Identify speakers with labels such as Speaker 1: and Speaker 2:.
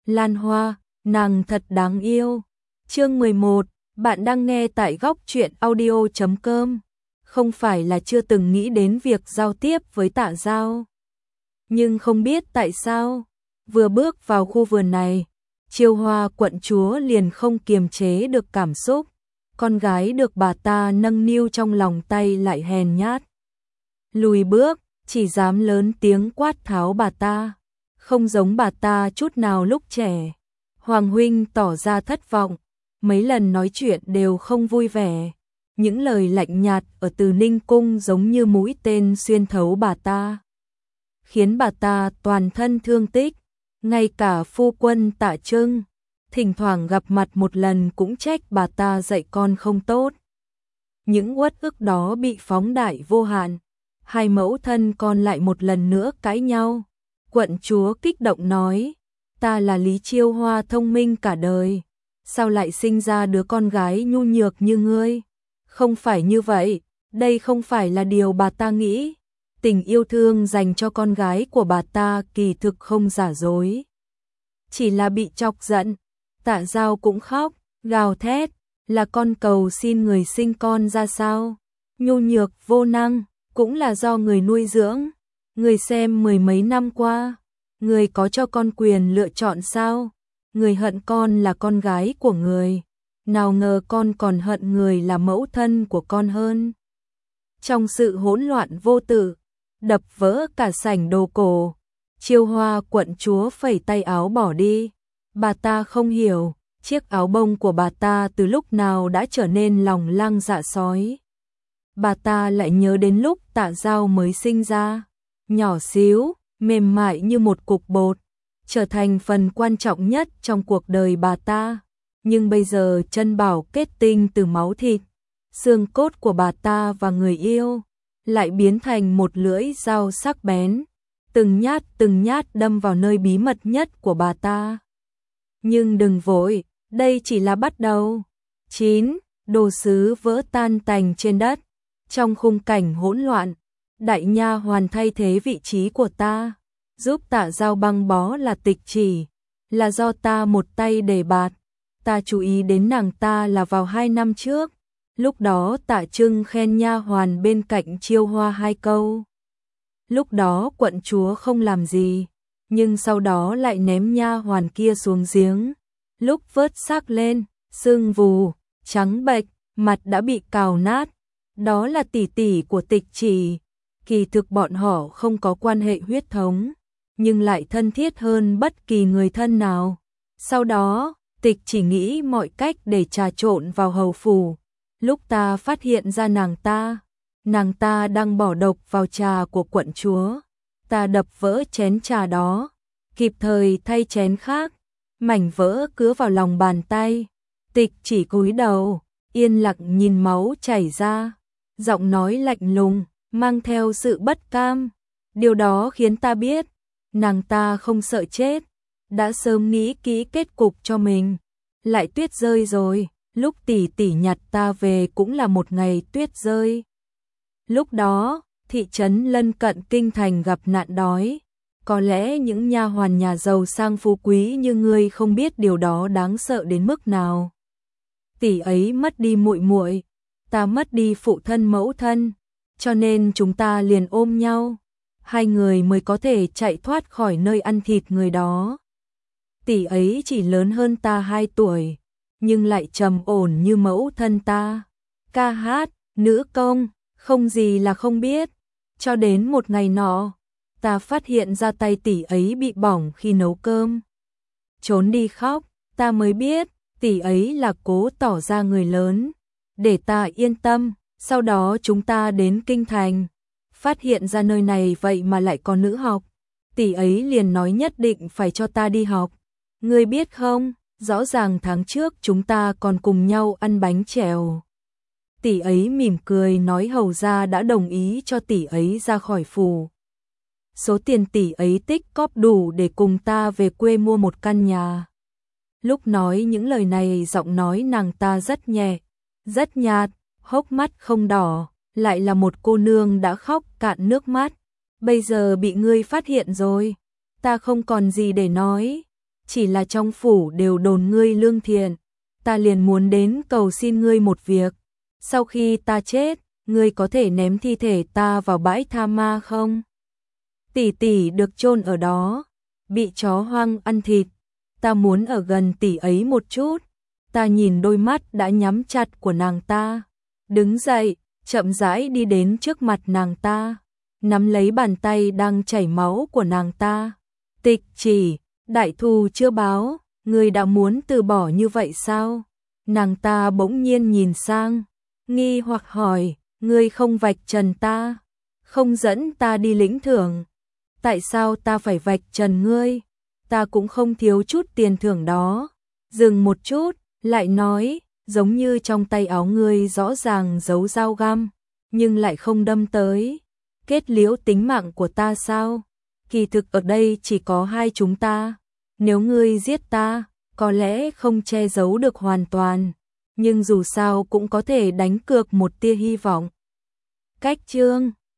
Speaker 1: Lan Hoa, nàng thật đáng yêu. Chương 11, bạn đang nghe tại góc truyện audio.com. Không phải là chưa từng nghĩ đến việc giao tiếp với Tạ Giao, nhưng không biết tại sao, vừa bước vào khu vườn này, Chiêu Hoa quận chúa liền không kiềm chế được cảm xúc. Con gái được bà ta nâng niu trong lòng tay lại hèn nhát, lùi bước, chỉ dám lớn tiếng quát tháo bà ta, không giống bà ta chút nào lúc trẻ. Hoàng huynh tỏ ra thất vọng, mấy lần nói chuyện đều không vui vẻ. Những lời lạnh nhạt ở Từ Ninh cung giống như mũi tên xuyên thấu bà ta, khiến bà ta toàn thân thương tích. Ngay cả phu quân Tạ Trưng thỉnh thoảng gặp mặt một lần cũng trách bà ta dạy con không tốt. Những uất ức đó bị phóng đại vô hạn. Hai mẫu thân con lại một lần nữa cãi nhau. Quận chúa kích động nói, ta là Lý Chiêu Hoa thông minh cả đời, sao lại sinh ra đứa con gái nhu nhược như ngươi? Không phải như vậy, đây không phải là điều bà ta nghĩ. Tình yêu thương dành cho con gái của bà ta kỳ thực không giả dối, chỉ là bị chọc giận. Tạ Giao cũng khóc, gào thét, là con cầu xin người sinh con ra sao? Nhu nhược vô năng, cũng là do người nuôi dưỡng. Người xem mười mấy năm qua, người có cho con quyền lựa chọn sao? Người hận con là con gái của người, nào ngờ con còn hận người là mẫu thân của con hơn. Trong sự hỗn loạn vô tự, đập vỡ cả sảnh đồ cổ, Chiêu Hoa quận chúa phẩy tay áo bỏ đi. Bà ta không hiểu, chiếc áo bông của bà ta từ lúc nào đã trở nên lòng lang dạ sói. Bà ta lại nhớ đến lúc Tạ Giao mới sinh ra, nhỏ xíu, mềm mại như một cục bột, trở thành phần quan trọng nhất trong cuộc đời bà ta. Nhưng bây giờ chân bảo kết tinh từ máu thịt, xương cốt của bà ta và người yêu lại biến thành một lưỡi dao sắc bén, từng nhát đâm vào nơi bí mật nhất của bà ta. Nhưng đừng vội, đây chỉ là bắt đầu. 9. Đồ sứ vỡ tan tành trên đất. Trong khung cảnh hỗn loạn, đại nha hoàn thay thế vị trí của ta, giúp Tạ Giao băng bó là Tịch Chỉ, là do ta một tay đề bạt. Ta chú ý đến nàng ta là vào 2 năm trước, lúc đó Tạ Trưng khen nha hoàn bên cạnh Chiêu Hoa 2 câu. Lúc đó quận chúa không làm gì, nhưng sau đó lại ném nha hoàn kia xuống giếng. Lúc vớt xác lên, sưng vù, trắng bệch, mặt đã bị cào nát. Đó là tỷ tỷ của Tịch Chỉ. Kỳ thực bọn họ không có quan hệ huyết thống, nhưng lại thân thiết hơn bất kỳ người thân nào. Sau đó, Tịch Chỉ nghĩ mọi cách để trà trộn vào hầu phủ. Lúc ta phát hiện ra nàng ta đang bỏ độc vào trà của quận chúa. Ta đập vỡ chén trà đó, kịp thời thay chén khác, mảnh vỡ cứa vào lòng bàn tay. Tịch Chỉ cúi đầu, yên lặng nhìn máu chảy ra, giọng nói lạnh lùng, mang theo sự bất cam. Điều đó khiến ta biết, nàng ta không sợ chết, đã sớm nghĩ kỹ kết cục cho mình. Lại tuyết rơi rồi, lúc tỷ tỷ nhặt ta về cũng là một ngày tuyết rơi. Lúc đó, thị trấn lân cận kinh thành gặp nạn đói. Có lẽ những nha hoàn nhà giàu sang phú quý như ngươi không biết điều đó đáng sợ đến mức nào. Tỷ ấy mất đi muội muội, ta mất đi phụ thân mẫu thân, cho nên chúng ta liền ôm nhau. Hai người mới có thể chạy thoát khỏi nơi ăn thịt người đó. Tỷ ấy chỉ lớn hơn ta 2 tuổi, nhưng lại trầm ổn như mẫu thân ta. Ca hát, nữ công, không gì là không biết. Cho đến một ngày nọ, ta phát hiện ra tay tỷ ấy bị bỏng khi nấu cơm. Trốn đi khóc, ta mới biết tỷ ấy là cố tỏ ra người lớn, để ta yên tâm. Sau đó chúng ta đến kinh thành, phát hiện ra nơi này vậy mà lại có nữ học. Tỷ ấy liền nói nhất định phải cho ta đi học. Ngươi biết không, rõ ràng tháng trước chúng ta còn cùng nhau ăn bánh chèo. Tỷ ấy mỉm cười nói hầu gia đã đồng ý cho tỷ ấy ra khỏi phủ. Số tiền tỷ ấy tích cóp đủ để cùng ta về quê mua một căn nhà. Lúc nói những lời này giọng nói nàng ta rất nhẹ, rất nhạt, hốc mắt không đỏ, lại là một cô nương đã khóc cạn nước mắt. Bây giờ bị ngươi phát hiện rồi, ta không còn gì để nói. chỉ là trong phủ đều đồn ngươi lương thiện, ta liền muốn đến cầu xin ngươi một việc, sau khi ta chết, ngươi có thể ném thi thể ta vào bãi tha ma không? Tỷ tỷ được chôn ở đó, bị chó hoang ăn thịt, ta muốn ở gần tỷ ấy một chút. Ta nhìn đôi mắt đã nhắm chặt của nàng ta, đứng dậy, chậm rãi đi đến trước mặt nàng ta, nắm lấy bàn tay đang chảy máu của nàng ta. Tịch Chỉ, đại thù chưa báo, ngươi đã muốn từ bỏ như vậy sao? Nàng ta bỗng nhiên nhìn sang, nghi hoặc hỏi, ngươi không vạch trần ta, không dẫn ta đi lĩnh thưởng, tại sao ta phải vạch trần ngươi? Ta cũng không thiếu chút tiền thưởng đó. Dừng một chút, lại nói, giống như trong tay áo ngươi rõ ràng giấu dao găm, nhưng lại không đâm tới. Kết liễu tính mạng của ta sao? Kỳ thực ở đây chỉ có hai chúng ta. Nếu ngươi giết ta, có lẽ không che giấu được hoàn toàn, nhưng dù sao cũng có thể đánh cược một tia hy vọng. Cách chương